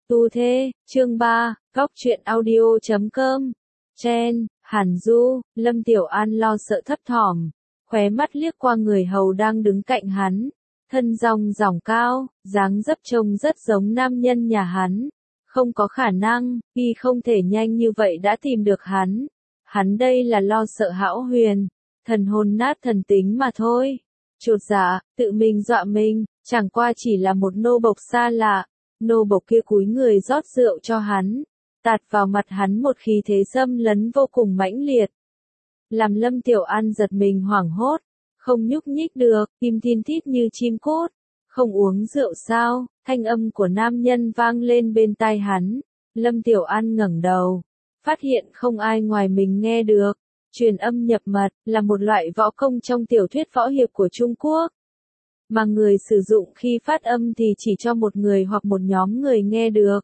Tu Thê, chương 3, Góc truyện audio.com. Chen, Hàn Du, Lâm Tiểu An lo sợ thấp thỏm, khóe mắt liếc qua người hầu đang đứng cạnh hắn, thân rong ròng cao, dáng dấp trông rất giống nam nhân nhà hắn. Không có khả năng, y không thể nhanh như vậy đã tìm được hắn. Hắn đây là lo sợ Hão Huyền, thần hồn nát thần tính mà thôi. Chột dạ, tự mình dọa mình, chẳng qua chỉ là một nô bộc xa lạ. Nô bộc kia cúi người rót rượu cho hắn, tạt vào mặt hắn một khí thế xâm lấn vô cùng mãnh liệt. Làm Lâm Tiểu An giật mình hoảng hốt, không nhúc nhích được, tim thiên thít như chim cút. Không uống rượu sao? Thanh âm của nam nhân vang lên bên tai hắn. Lâm Tiểu An ngẩng đầu, phát hiện không ai ngoài mình nghe được. Truyền âm nhập mật là một loại võ công trong tiểu thuyết võ hiệp của Trung Quốc. Mà người sử dụng khi phát âm thì chỉ cho một người hoặc một nhóm người nghe được.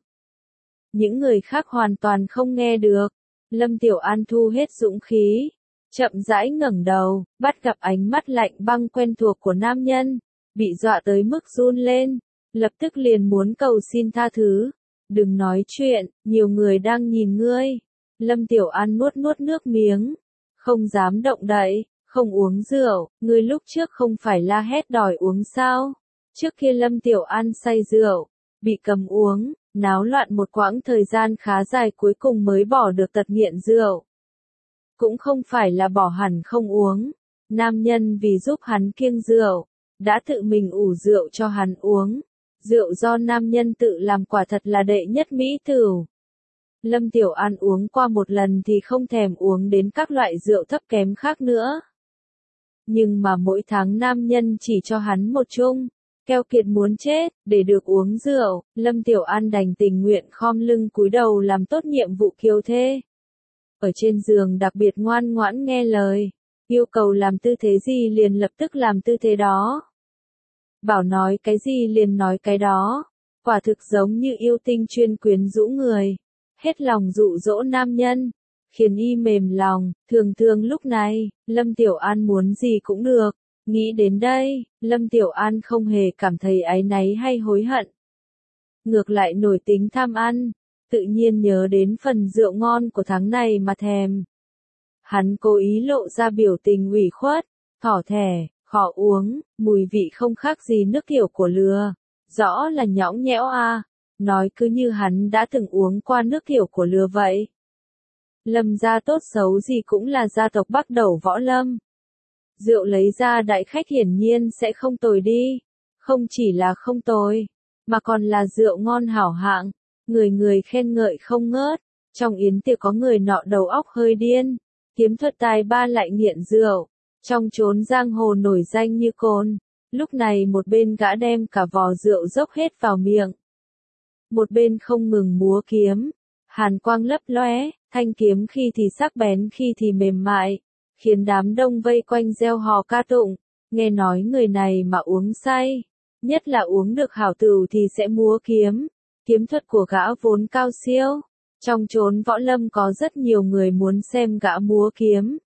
Những người khác hoàn toàn không nghe được. Lâm Tiểu An thu hết dũng khí, chậm rãi ngẩng đầu, bắt gặp ánh mắt lạnh băng quen thuộc của nam nhân, bị dọa tới mức run lên, lập tức liền muốn cầu xin tha thứ. Đừng nói chuyện, nhiều người đang nhìn ngươi. Lâm Tiểu An nuốt nuốt nước miếng, không dám động đậy. Không uống rượu, ngươi lúc trước không phải la hét đòi uống sao? Trước kia Lâm Tiểu An say rượu, bị cầm uống, náo loạn một quãng thời gian khá dài cuối cùng mới bỏ được tật nghiện rượu. Cũng không phải là bỏ hẳn không uống, nam nhân vì giúp hắn kiêng rượu, đã tự mình ủ rượu cho hắn uống. Rượu do nam nhân tự làm quả thật là đệ nhất mỹ tửu. Lâm Tiểu An uống qua một lần thì không thèm uống đến các loại rượu thấp kém khác nữa. Nhưng mà mỗi tháng nam nhân chỉ cho hắn một chung, keo kiệt muốn chết, để được uống rượu, Lâm Tiểu An đành tình nguyện khom lưng cúi đầu làm tốt nhiệm vụ kiều thê. Ở trên giường đặc biệt ngoan ngoãn nghe lời, yêu cầu làm tư thế gì liền lập tức làm tư thế đó. Bảo nói cái gì liền nói cái đó, quả thực giống như yêu tinh chuyên quyến rũ người, hết lòng dụ dỗ nam nhân. Khiến y mềm lòng, thường lúc này, Lâm Tiểu An muốn gì cũng được. Nghĩ đến đây, Lâm Tiểu An không hề cảm thấy áy náy hay hối hận. Ngược lại nổi tính tham ăn, tự nhiên nhớ đến phần rượu ngon của tháng này mà thèm. Hắn cố ý lộ ra biểu tình ủy khuất, thỏ thẻ, khó uống, mùi vị không khác gì nước tiểu của lừa. Rõ là nhõng nhẽo à, nói cứ như hắn đã từng uống qua nước tiểu của lừa vậy. Lâm gia tốt xấu gì cũng là gia tộc Bắc Đầu Võ Lâm. Rượu lấy ra đại khách hiển nhiên sẽ không tồi đi. Không chỉ là không tồi, mà còn là rượu ngon hảo hạng. Người người khen ngợi không ngớt. Trong yến tiệc có người nọ đầu óc hơi điên, kiếm thuật tài ba lại nghiện rượu. Trong chốn giang hồ nổi danh như cồn. Lúc này một bên gã đem cả vò rượu dốc hết vào miệng. Một bên không ngừng múa kiếm. Hàn quang lấp lóe, thanh kiếm khi thì sắc bén khi thì mềm mại, khiến đám đông vây quanh reo hò ca tụng. Nghe nói người này mà uống say, nhất là uống được hảo tửu thì sẽ múa kiếm. Kiếm thuật của gã vốn cao siêu, trong chốn võ lâm có rất nhiều người muốn xem gã múa kiếm.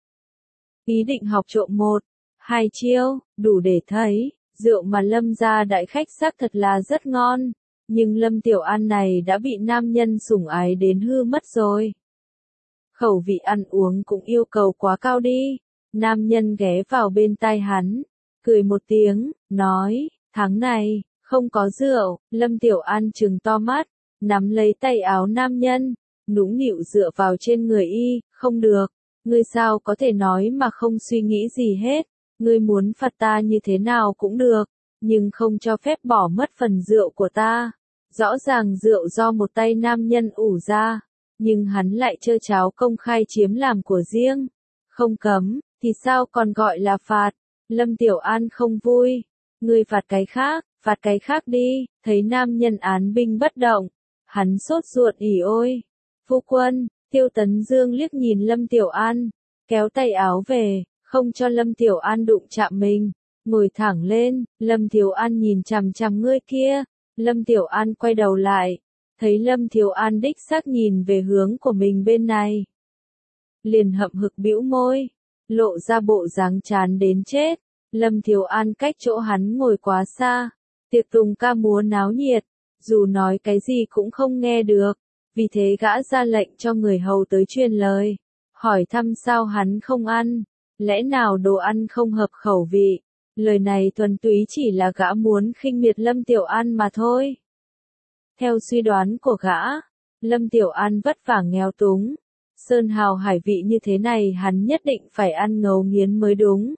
Ý định học trộm 1-2 chiêu, đủ để thấy, rượu mà Lâm gia đại khách xác thật là rất ngon. Nhưng Lâm Tiểu An này đã bị nam nhân sủng ái đến hư mất rồi. Khẩu vị ăn uống cũng yêu cầu quá cao đi. Nam nhân ghé vào bên tai hắn, cười một tiếng, nói, tháng này, không có rượu. Lâm Tiểu An trừng to mắt, nắm lấy tay áo nam nhân, nũng nịu dựa vào trên người y, không được. Ngươi sao có thể nói mà không suy nghĩ gì hết. Ngươi muốn phạt ta như thế nào cũng được, nhưng không cho phép bỏ mất phần rượu của ta. Rõ ràng rượu do một tay nam nhân ủ ra, nhưng hắn lại trơ tráo công khai chiếm làm của riêng. Không cấm, thì sao còn gọi là phạt? Lâm Tiểu An không vui. Ngươi phạt cái khác đi. Thấy nam nhân án binh bất động, hắn sốt ruột ỉ ôi. Phu quân, Tiêu Tấn Dương liếc nhìn Lâm Tiểu An, kéo tay áo về, không cho Lâm Tiểu An đụng chạm mình. Ngồi thẳng lên, Lâm Tiểu An nhìn chằm chằm ngươi kia. Lâm Tiểu An quay đầu lại, thấy Lâm Tiểu An đích xác nhìn về hướng của mình bên này. Liền hậm hực bĩu môi, lộ ra bộ dáng chán đến chết. Lâm Tiểu An cách chỗ hắn ngồi quá xa, tiệc tùng ca múa náo nhiệt, dù nói cái gì cũng không nghe được, vì thế gã ra lệnh cho người hầu tới truyền lời, hỏi thăm sao hắn không ăn, lẽ nào đồ ăn không hợp khẩu vị. Lời này thuần túy chỉ là gã muốn khinh miệt Lâm Tiểu An mà thôi. Theo suy đoán của gã, Lâm Tiểu An vất vả nghèo túng, sơn hào hải vị như thế này hắn nhất định phải ăn ngấu nghiến mới đúng.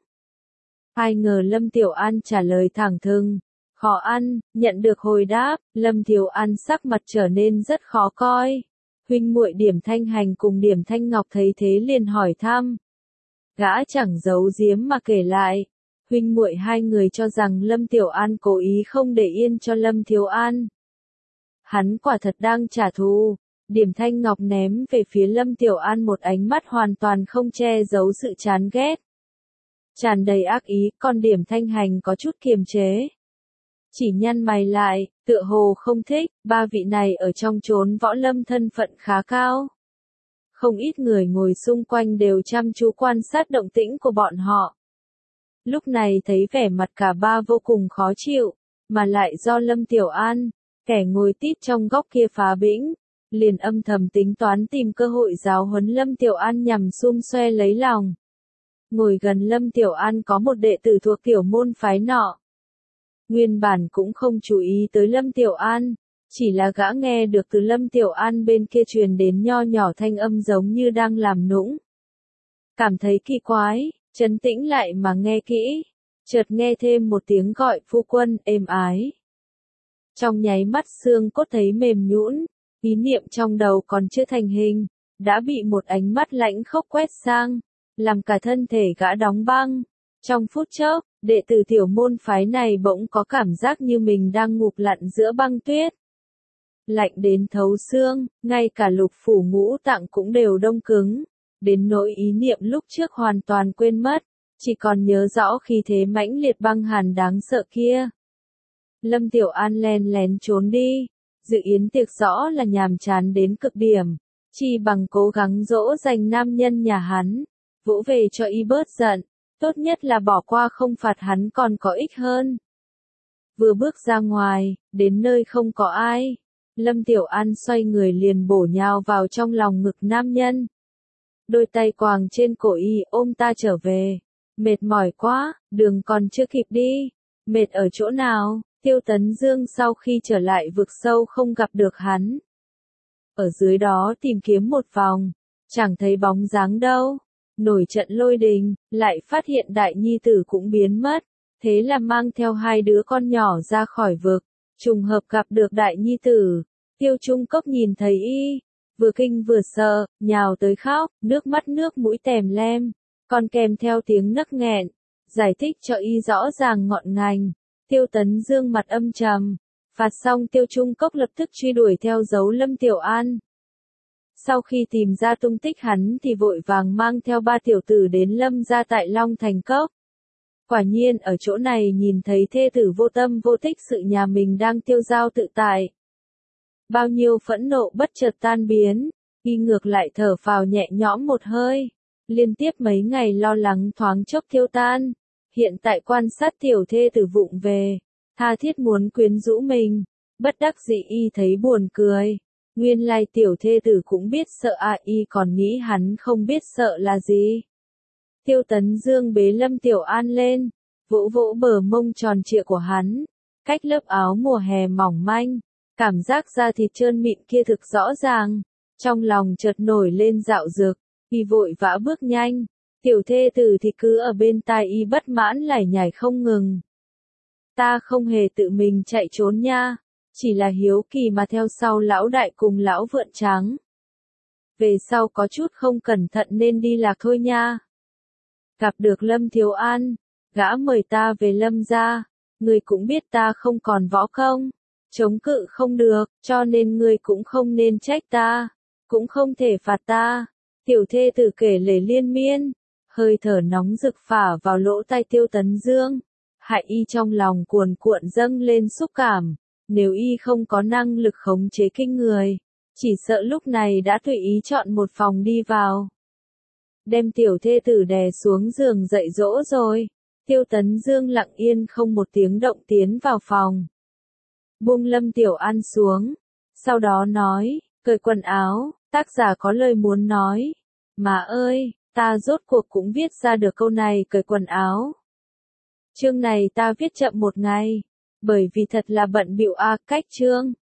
Ai ngờ Lâm Tiểu An trả lời thẳng thừng, khó ăn. Nhận được hồi đáp, Lâm Tiểu An sắc mặt trở nên rất khó coi. Huynh muội Điểm Thanh Hành cùng Điểm Thanh Ngọc thấy thế liền hỏi thăm. Gã chẳng giấu giếm mà kể lại, huynh muội hai người cho rằng Lâm Tiểu An cố ý không để yên cho Lâm Thiếu An. Hắn quả thật đang trả thù. Điểm Thanh Ngọc ném về phía Lâm Tiểu An một ánh mắt hoàn toàn không che giấu sự chán ghét, tràn đầy ác ý, còn Điểm Thanh Hành có chút kiềm chế, chỉ nhăn mày lại, tựa hồ không thích. Ba vị này ở trong chốn võ lâm thân phận khá cao. Không ít người ngồi xung quanh đều chăm chú quan sát động tĩnh của bọn họ. Lúc này thấy vẻ mặt cả ba vô cùng khó chịu, mà lại do Lâm Tiểu An, kẻ ngồi tít trong góc kia phá bĩnh, liền âm thầm tính toán tìm cơ hội giáo huấn Lâm Tiểu An nhằm xum xoe lấy lòng. Ngồi gần Lâm Tiểu An có một đệ tử thuộc tiểu môn phái nọ. Nguyên bản cũng không chú ý tới Lâm Tiểu An, chỉ là gã nghe được từ Lâm Tiểu An bên kia truyền đến nho nhỏ thanh âm giống như đang làm nũng. Cảm thấy kỳ quái, trấn tĩnh lại mà nghe kỹ, chợt nghe thêm một tiếng gọi phu quân êm ái. Trong nháy mắt xương cốt thấy mềm nhũn, ý niệm trong đầu còn chưa thành hình, đã bị một ánh mắt lãnh khốc quét sang, làm cả thân thể gã đóng băng. Trong phút chốc, đệ tử tiểu môn phái này bỗng có cảm giác như mình đang ngụp lặn giữa băng tuyết. Lạnh đến thấu xương, ngay cả lục phủ ngũ tạng cũng đều đông cứng, đến nỗi ý niệm lúc trước hoàn toàn quên mất, chỉ còn nhớ rõ khi thế mãnh liệt băng hàn đáng sợ kia. Lâm Tiểu An len lén trốn đi, dự yến tiệc rõ là nhàm chán đến cực điểm, chi bằng cố gắng dỗ dành nam nhân nhà hắn, vỗ về cho y bớt giận, tốt nhất là bỏ qua không phạt hắn còn có ích hơn. Vừa bước ra ngoài, đến nơi không có ai, Lâm Tiểu An xoay người liền bổ nhào vào trong lòng ngực nam nhân. Đôi tay quàng trên cổ y ôm ta trở về. Mệt mỏi quá, đường còn chưa kịp đi. Mệt ở chỗ nào? Tiêu Tấn Dương sau khi trở lại vực sâu không gặp được hắn. Ở dưới đó tìm kiếm một vòng, chẳng thấy bóng dáng đâu. Nổi trận lôi đình, lại phát hiện đại nhi tử cũng biến mất. Thế là mang theo hai đứa con nhỏ ra khỏi vực, trùng hợp gặp được đại nhi tử. Tiêu Trung Cốc nhìn thấy y, vừa kinh vừa sợ, nhào tới khóc, nước mắt nước mũi tèm lem, còn kèm theo tiếng nấc nghẹn, giải thích cho y rõ ràng ngọn ngành. Tiêu Tấn Dương mặt âm trầm, phạt xong Tiêu Trung Cốc lập tức truy đuổi theo dấu Lâm Tiểu An. Sau khi tìm ra tung tích hắn thì vội vàng mang theo ba tiểu tử đến Lâm gia tại Long Thành Cốc. Quả nhiên ở chỗ này nhìn thấy thê tử vô tâm vô tích sự nhà mình đang tiêu dao tự tại. Bao nhiêu phẫn nộ bất chợt tan biến, y ngược lại thở phào nhẹ nhõm một hơi. Liên tiếp mấy ngày lo lắng thoáng chốc tiêu tan. Hiện tại quan sát tiểu thê tử vụng về, tha thiết muốn quyến rũ mình. Bất đắc dĩ y thấy buồn cười. Nguyên lai tiểu thê tử cũng biết sợ y còn nghĩ hắn không biết sợ là gì. Tiêu Tấn Dương bế Lâm Tiểu An lên, vỗ vỗ bờ mông tròn trịa của hắn, cách lớp áo mùa hè mỏng manh, cảm giác da thịt trơn mịn kia thực rõ ràng, trong lòng chợt nổi lên dạo dực, y vội vã bước nhanh, tiểu thê tử thì cứ ở bên tai y bất mãn lải nhải không ngừng. Ta không hề tự mình chạy trốn nha, chỉ là hiếu kỳ mà theo sau lão đại cùng lão vượn trắng. Về sau có chút không cẩn thận nên đi lạc thôi nha. Gặp được Lâm Thiếu An, gã mời ta về Lâm gia, người cũng biết ta không còn võ công, chống cự không được, cho nên người cũng không nên trách ta, cũng không thể phạt ta. Tiểu thê tử kể lể liên miên, hơi thở nóng rực phả vào lỗ tai Tiêu Tấn Dương, hại y trong lòng cuồn cuộn dâng lên xúc cảm, nếu y không có năng lực khống chế kinh người, chỉ sợ lúc này đã tùy ý chọn một phòng đi vào. Đem tiểu thê tử đè xuống giường dậy dỗ rồi. Tiêu Tấn Dương lặng yên không một tiếng động tiến vào phòng. buông Lâm Tiểu An xuống. Sau đó nói, cởi quần áo, tác giả có lời muốn nói. Má ơi, ta rốt cuộc cũng viết ra được câu này cởi quần áo. Chương này ta viết chậm một ngày, bởi vì thật là bận bịu cách chương.